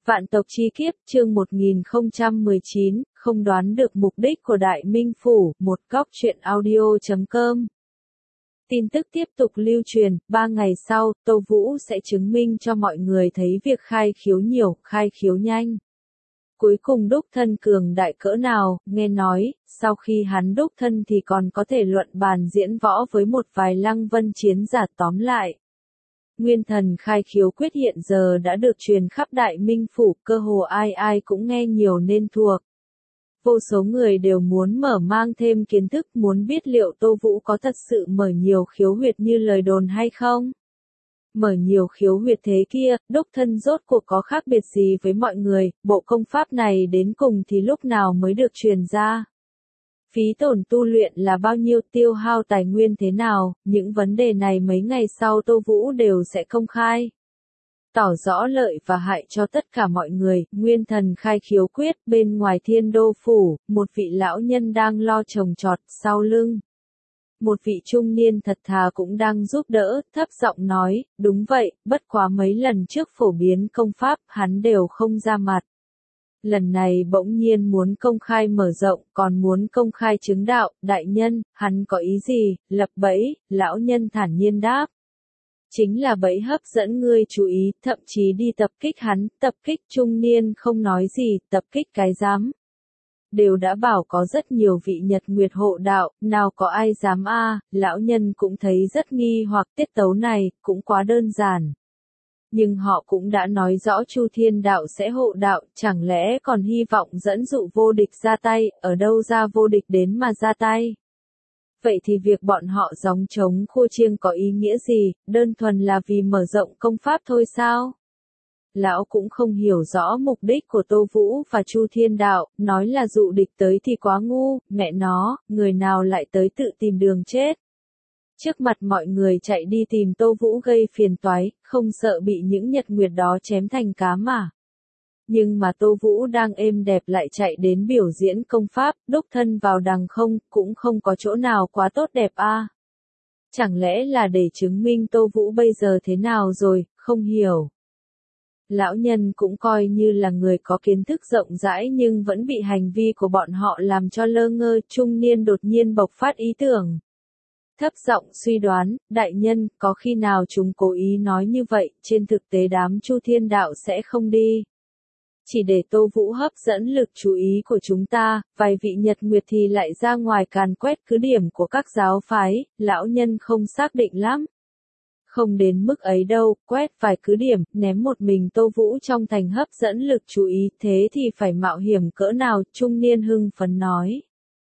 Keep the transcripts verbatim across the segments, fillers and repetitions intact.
Vạn tộc chi kiếp, chương một nghìn không trăm mười chín, không đoán được mục đích của Đại Minh Phủ, một góc truyện audio chấm com. Tin tức tiếp tục lưu truyền, ba ngày sau, Tô Vũ sẽ chứng minh cho mọi người thấy việc khai khiếu nhiều, khai khiếu nhanh. Cuối cùng đúc thân cường đại cỡ nào, nghe nói, sau khi hắn đúc thân thì còn có thể luận bàn diễn võ với một vài lăng vân chiến giả tóm lại. Nguyên thần khai khiếu quyết hiện giờ đã được truyền khắp Đại Minh Phủ, cơ hồ ai ai cũng nghe nhiều nên thuộc. Vô số người đều muốn mở mang thêm kiến thức, muốn biết liệu Tô Vũ có thật sự mở nhiều khiếu huyệt như lời đồn hay không. Mở nhiều khiếu huyệt thế kia, đúc thân rốt cuộc có khác biệt gì với mọi người, bộ công pháp này đến cùng thì lúc nào mới được truyền ra. Phí tổn tu luyện là bao nhiêu, tiêu hao tài nguyên thế nào, những vấn đề này mấy ngày sau Tô Vũ đều sẽ công khai. Tỏ rõ lợi và hại cho tất cả mọi người, nguyên thần khai khiếu quyết, bên ngoài Thiên Đô Phủ, một vị lão nhân đang lo trồng trọt, sau lưng. Một vị trung niên thật thà cũng đang giúp đỡ, thấp giọng nói, đúng vậy, bất quá mấy lần trước phổ biến công pháp, hắn đều không ra mặt. Lần này bỗng nhiên muốn công khai mở rộng, còn muốn công khai chứng đạo, đại nhân, hắn có ý gì, lập bẫy, lão nhân thản nhiên đáp. Chính là bẫy hấp dẫn ngươi chú ý, thậm chí đi tập kích hắn, tập kích trung niên không nói gì, tập kích cái dám. Đều đã bảo có rất nhiều vị nhật nguyệt hộ đạo, nào có ai dám a? Lão nhân cũng thấy rất nghi hoặc tiết tấu này, cũng quá đơn giản. Nhưng họ cũng đã nói rõ Chu Thiên Đạo sẽ hộ đạo, chẳng lẽ còn hy vọng dẫn dụ vô địch ra tay, ở đâu ra vô địch đến mà ra tay. Vậy thì việc bọn họ gióng trống khua chiêng có ý nghĩa gì, đơn thuần là vì mở rộng công pháp thôi sao? Lão cũng không hiểu rõ mục đích của Tô Vũ và Chu Thiên Đạo, nói là dụ địch tới thì quá ngu, mẹ nó, người nào lại tới tự tìm đường chết. Trước mặt mọi người chạy đi tìm Tô Vũ gây phiền toái, không sợ bị những nhật nguyệt đó chém thành cám à. Nhưng mà Tô Vũ đang êm đẹp lại chạy đến biểu diễn công pháp, đúc thân vào đằng không, cũng không có chỗ nào quá tốt đẹp a. À. Chẳng lẽ là để chứng minh Tô Vũ bây giờ thế nào rồi, không hiểu. Lão nhân cũng coi như là người có kiến thức rộng rãi nhưng vẫn bị hành vi của bọn họ làm cho lơ ngơ, trung niên đột nhiên bộc phát ý tưởng. Thấp giọng suy đoán, đại nhân, có khi nào chúng cố ý nói như vậy, trên thực tế đám Chu Thiên Đạo sẽ không đi. Chỉ để Tô Vũ hấp dẫn lực chú ý của chúng ta, vài vị nhật nguyệt thì lại ra ngoài càn quét cứ điểm của các giáo phái, lão nhân không xác định lắm. Không đến mức ấy đâu, quét vài cứ điểm, ném một mình Tô Vũ trong thành hấp dẫn lực chú ý, thế thì phải mạo hiểm cỡ nào, trung niên hưng phấn nói.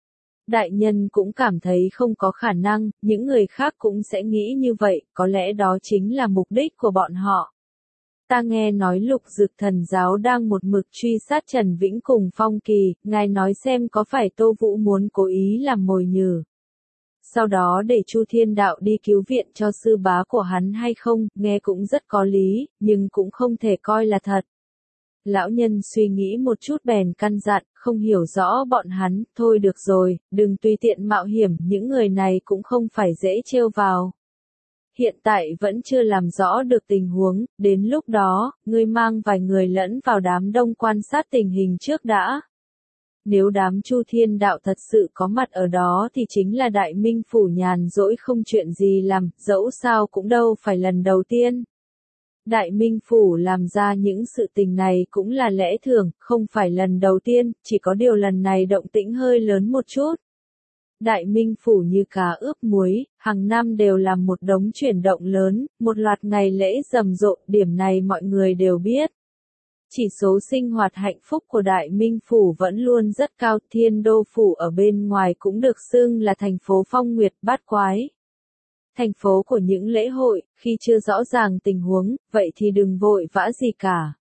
Đại nhân cũng cảm thấy không có khả năng, những người khác cũng sẽ nghĩ như vậy, có lẽ đó chính là mục đích của bọn họ. Ta nghe nói Lục Dực Thần Giáo đang một mực truy sát Trần Vĩnh cùng Phong Kỳ, ngài nói xem có phải Tô Vũ muốn cố ý làm mồi nhử. Sau đó để Chu Thiên Đạo đi cứu viện cho sư bá của hắn hay không, nghe cũng rất có lý, nhưng cũng không thể coi là thật. Lão nhân suy nghĩ một chút bèn căn dặn, không hiểu rõ bọn hắn, thôi được rồi, đừng tùy tiện mạo hiểm, những người này cũng không phải dễ trêu vào. Hiện tại vẫn chưa làm rõ được tình huống, đến lúc đó, ngươi mang vài người lẫn vào đám đông quan sát tình hình trước đã. Nếu đám Chu Thiên Đạo thật sự có mặt ở đó thì chính là Đại Minh Phủ nhàn rỗi không chuyện gì làm, dẫu sao cũng đâu phải lần đầu tiên. Đại Minh Phủ làm ra những sự tình này cũng là lẽ thường, không phải lần đầu tiên, chỉ có điều lần này động tĩnh hơi lớn một chút. Đại Minh Phủ như cá ướp muối, hàng năm đều làm một đống chuyển động lớn, một loạt ngày lễ rầm rộ, điểm này mọi người đều biết. Chỉ số sinh hoạt hạnh phúc của Đại Minh Phủ vẫn luôn rất cao, Thiên Đô Phủ ở bên ngoài cũng được xưng là thành phố phong nguyệt bát quái. Thành phố của những lễ hội, khi chưa rõ ràng tình huống, vậy thì đừng vội vã gì cả.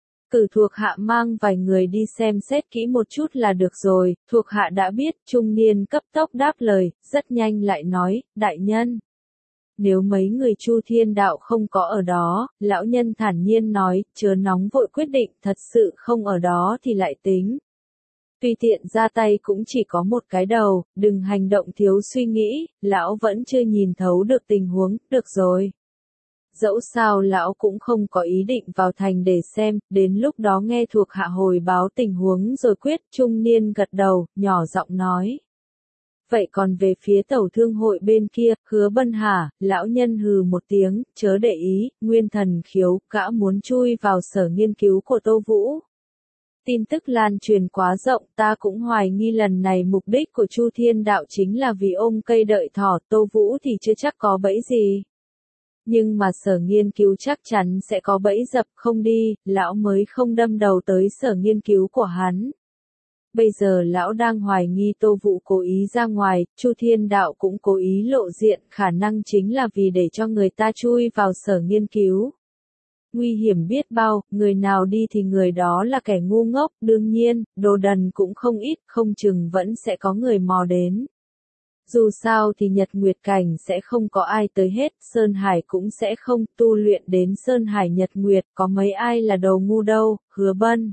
Cử thuộc hạ mang vài người đi xem xét kỹ một chút là được rồi, thuộc hạ đã biết, trung niên cấp tốc đáp lời, rất nhanh lại nói, đại nhân. Nếu mấy người Chu Thiên Đạo không có ở đó, lão nhân thản nhiên nói, chớ nóng vội quyết định, thật sự không ở đó thì lại tính. Tùy tiện ra tay cũng chỉ có một cái đầu, đừng hành động thiếu suy nghĩ, lão vẫn chưa nhìn thấu được tình huống, được rồi. dẫu sao lão cũng không có ý định vào thành để xem, đến lúc đó nghe thuộc hạ hồi báo tình huống rồi quyết. Trung niên gật đầu, nhỏ giọng nói. Vậy còn về phía tẩu thương hội bên kia, Hứa Bân hả? Lão nhân hừ một tiếng, chớ để ý, Nguyên Thần Khiếu, gã muốn chui vào sở nghiên cứu của Tô Vũ. Tin tức lan truyền quá rộng, ta cũng hoài nghi lần này mục đích của Chu Thiên Đạo chính là vì ôm cây đợi thỏ, Tô Vũ thì chưa chắc có bẫy gì. Nhưng mà sở nghiên cứu chắc chắn sẽ có bẫy dập, không đi, lão mới không đâm đầu tới sở nghiên cứu của hắn. Bây giờ lão đang hoài nghi Tô Vũ cố ý ra ngoài, Chu Thiên Đạo cũng cố ý lộ diện, khả năng chính là vì để cho người ta chui vào sở nghiên cứu. Nguy hiểm biết bao, người nào đi thì người đó là kẻ ngu ngốc, đương nhiên, đồ đần cũng không ít, không chừng vẫn sẽ có người mò đến. Dù sao thì Nhật Nguyệt Cảnh sẽ không có ai tới hết, Sơn Hải cũng sẽ không, tu luyện đến Sơn Hải Nhật Nguyệt, có mấy ai là đầu ngu đâu, Hứa Bân.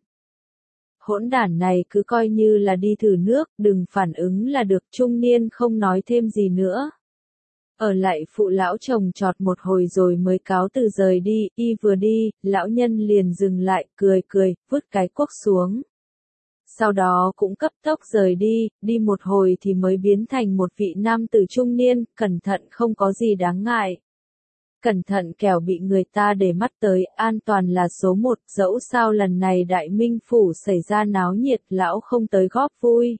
Hỗn đản này cứ coi như là đi thử nước, đừng phản ứng là được. Trung niên không nói thêm gì nữa. Ở lại phụ lão chồng trọt một hồi rồi mới cáo từ rời đi, y vừa đi, lão nhân liền dừng lại, cười cười, vứt cái cuốc xuống. Sau đó cũng cấp tốc rời đi, đi một hồi thì mới biến thành một vị nam tử trung niên, cẩn thận không có gì đáng ngại. Cẩn thận kẻo bị người ta để mắt tới, an toàn là số một, dẫu sao lần này Đại Minh Phủ xảy ra náo nhiệt, lão không tới góp vui.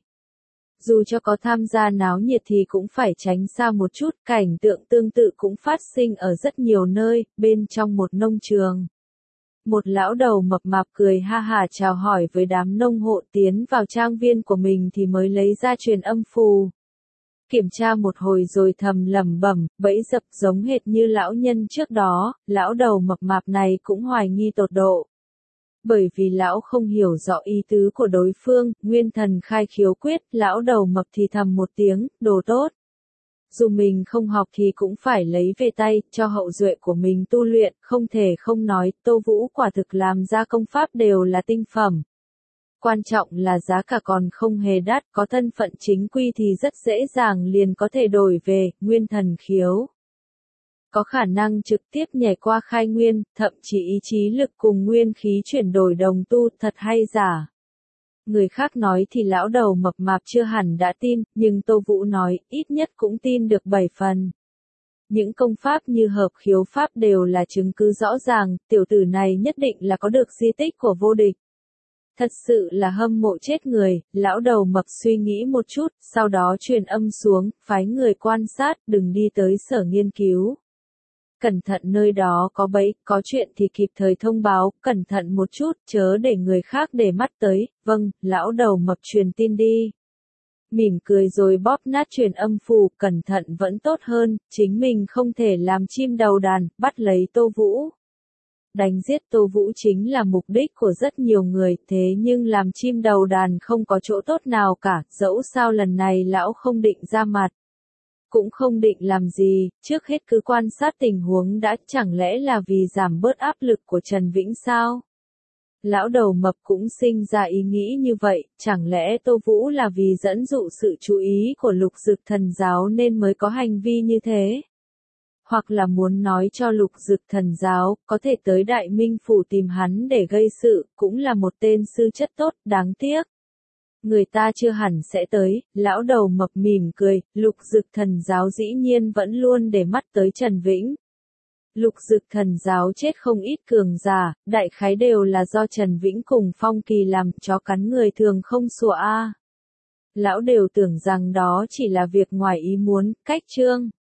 Dù cho có tham gia náo nhiệt thì cũng phải tránh xa một chút, cảnh tượng tương tự cũng phát sinh ở rất nhiều nơi, bên trong một nông trường. Một lão đầu mập mạp cười ha hả chào hỏi với đám nông hộ tiến vào trang viên của mình thì mới lấy ra truyền âm phù. Kiểm tra một hồi rồi thầm lẩm bẩm, bẫy dập giống hệt như lão nhân trước đó, lão đầu mập mạp này cũng hoài nghi tột độ. Bởi vì lão không hiểu rõ ý tứ của đối phương, Nguyên Thần khai khiếu quyết, lão đầu mập thì thầm một tiếng, đồ tốt. Dù mình không học thì cũng phải lấy về tay, cho hậu duệ của mình tu luyện, không thể không nói, Tô Vũ quả thực làm ra công pháp đều là tinh phẩm. Quan trọng là giá cả còn không hề đắt, có thân phận chính quy thì rất dễ dàng liền có thể đổi về, Nguyên Thần Khiếu. Có khả năng trực tiếp nhảy qua khai nguyên, thậm chí ý chí lực cùng nguyên khí chuyển đổi đồng tu, thật hay giả. Người khác nói thì lão đầu mập mạp chưa hẳn đã tin, nhưng Tô Vũ nói, ít nhất cũng tin được bảy phần. Những công pháp như hợp khiếu pháp đều là chứng cứ rõ ràng, tiểu tử này nhất định là có được di tích của vô địch. Thật sự là hâm mộ chết người, lão đầu mập suy nghĩ một chút, sau đó truyền âm xuống, phái người quan sát, đừng đi tới sở nghiên cứu. Cẩn thận nơi đó có bẫy, có chuyện thì kịp thời thông báo, cẩn thận một chút, chớ để người khác để mắt tới, vâng, lão đầu mập truyền tin đi. Mỉm cười rồi bóp nát truyền âm phù, cẩn thận vẫn tốt hơn, chính mình không thể làm chim đầu đàn, bắt lấy Tô Vũ. Đánh giết Tô Vũ chính là mục đích của rất nhiều người, thế nhưng làm chim đầu đàn không có chỗ tốt nào cả, dẫu sao lần này lão không định ra mặt. Cũng không định làm gì, trước hết cứ quan sát tình huống đã, chẳng lẽ là vì giảm bớt áp lực của Trần Vĩnh sao? Lão đầu mập cũng sinh ra ý nghĩ như vậy, chẳng lẽ Tô Vũ là vì dẫn dụ sự chú ý của Lục Dực Thần Giáo nên mới có hành vi như thế? Hoặc là muốn nói cho Lục Dực Thần Giáo, có thể tới Đại Minh Phủ tìm hắn để gây sự, cũng là một tên sư chất tốt, đáng tiếc. Người ta chưa hẳn sẽ tới, lão đầu mập mỉm cười, Lục Dực Thần Giáo dĩ nhiên vẫn luôn để mắt tới Trần Vĩnh. Lục Dực Thần Giáo chết không ít cường giả, đại khái đều là do Trần Vĩnh cùng Phong Kỳ làm, chó cắn người thường không sủa a. Lão đều tưởng rằng đó chỉ là việc ngoài ý muốn, cách chương.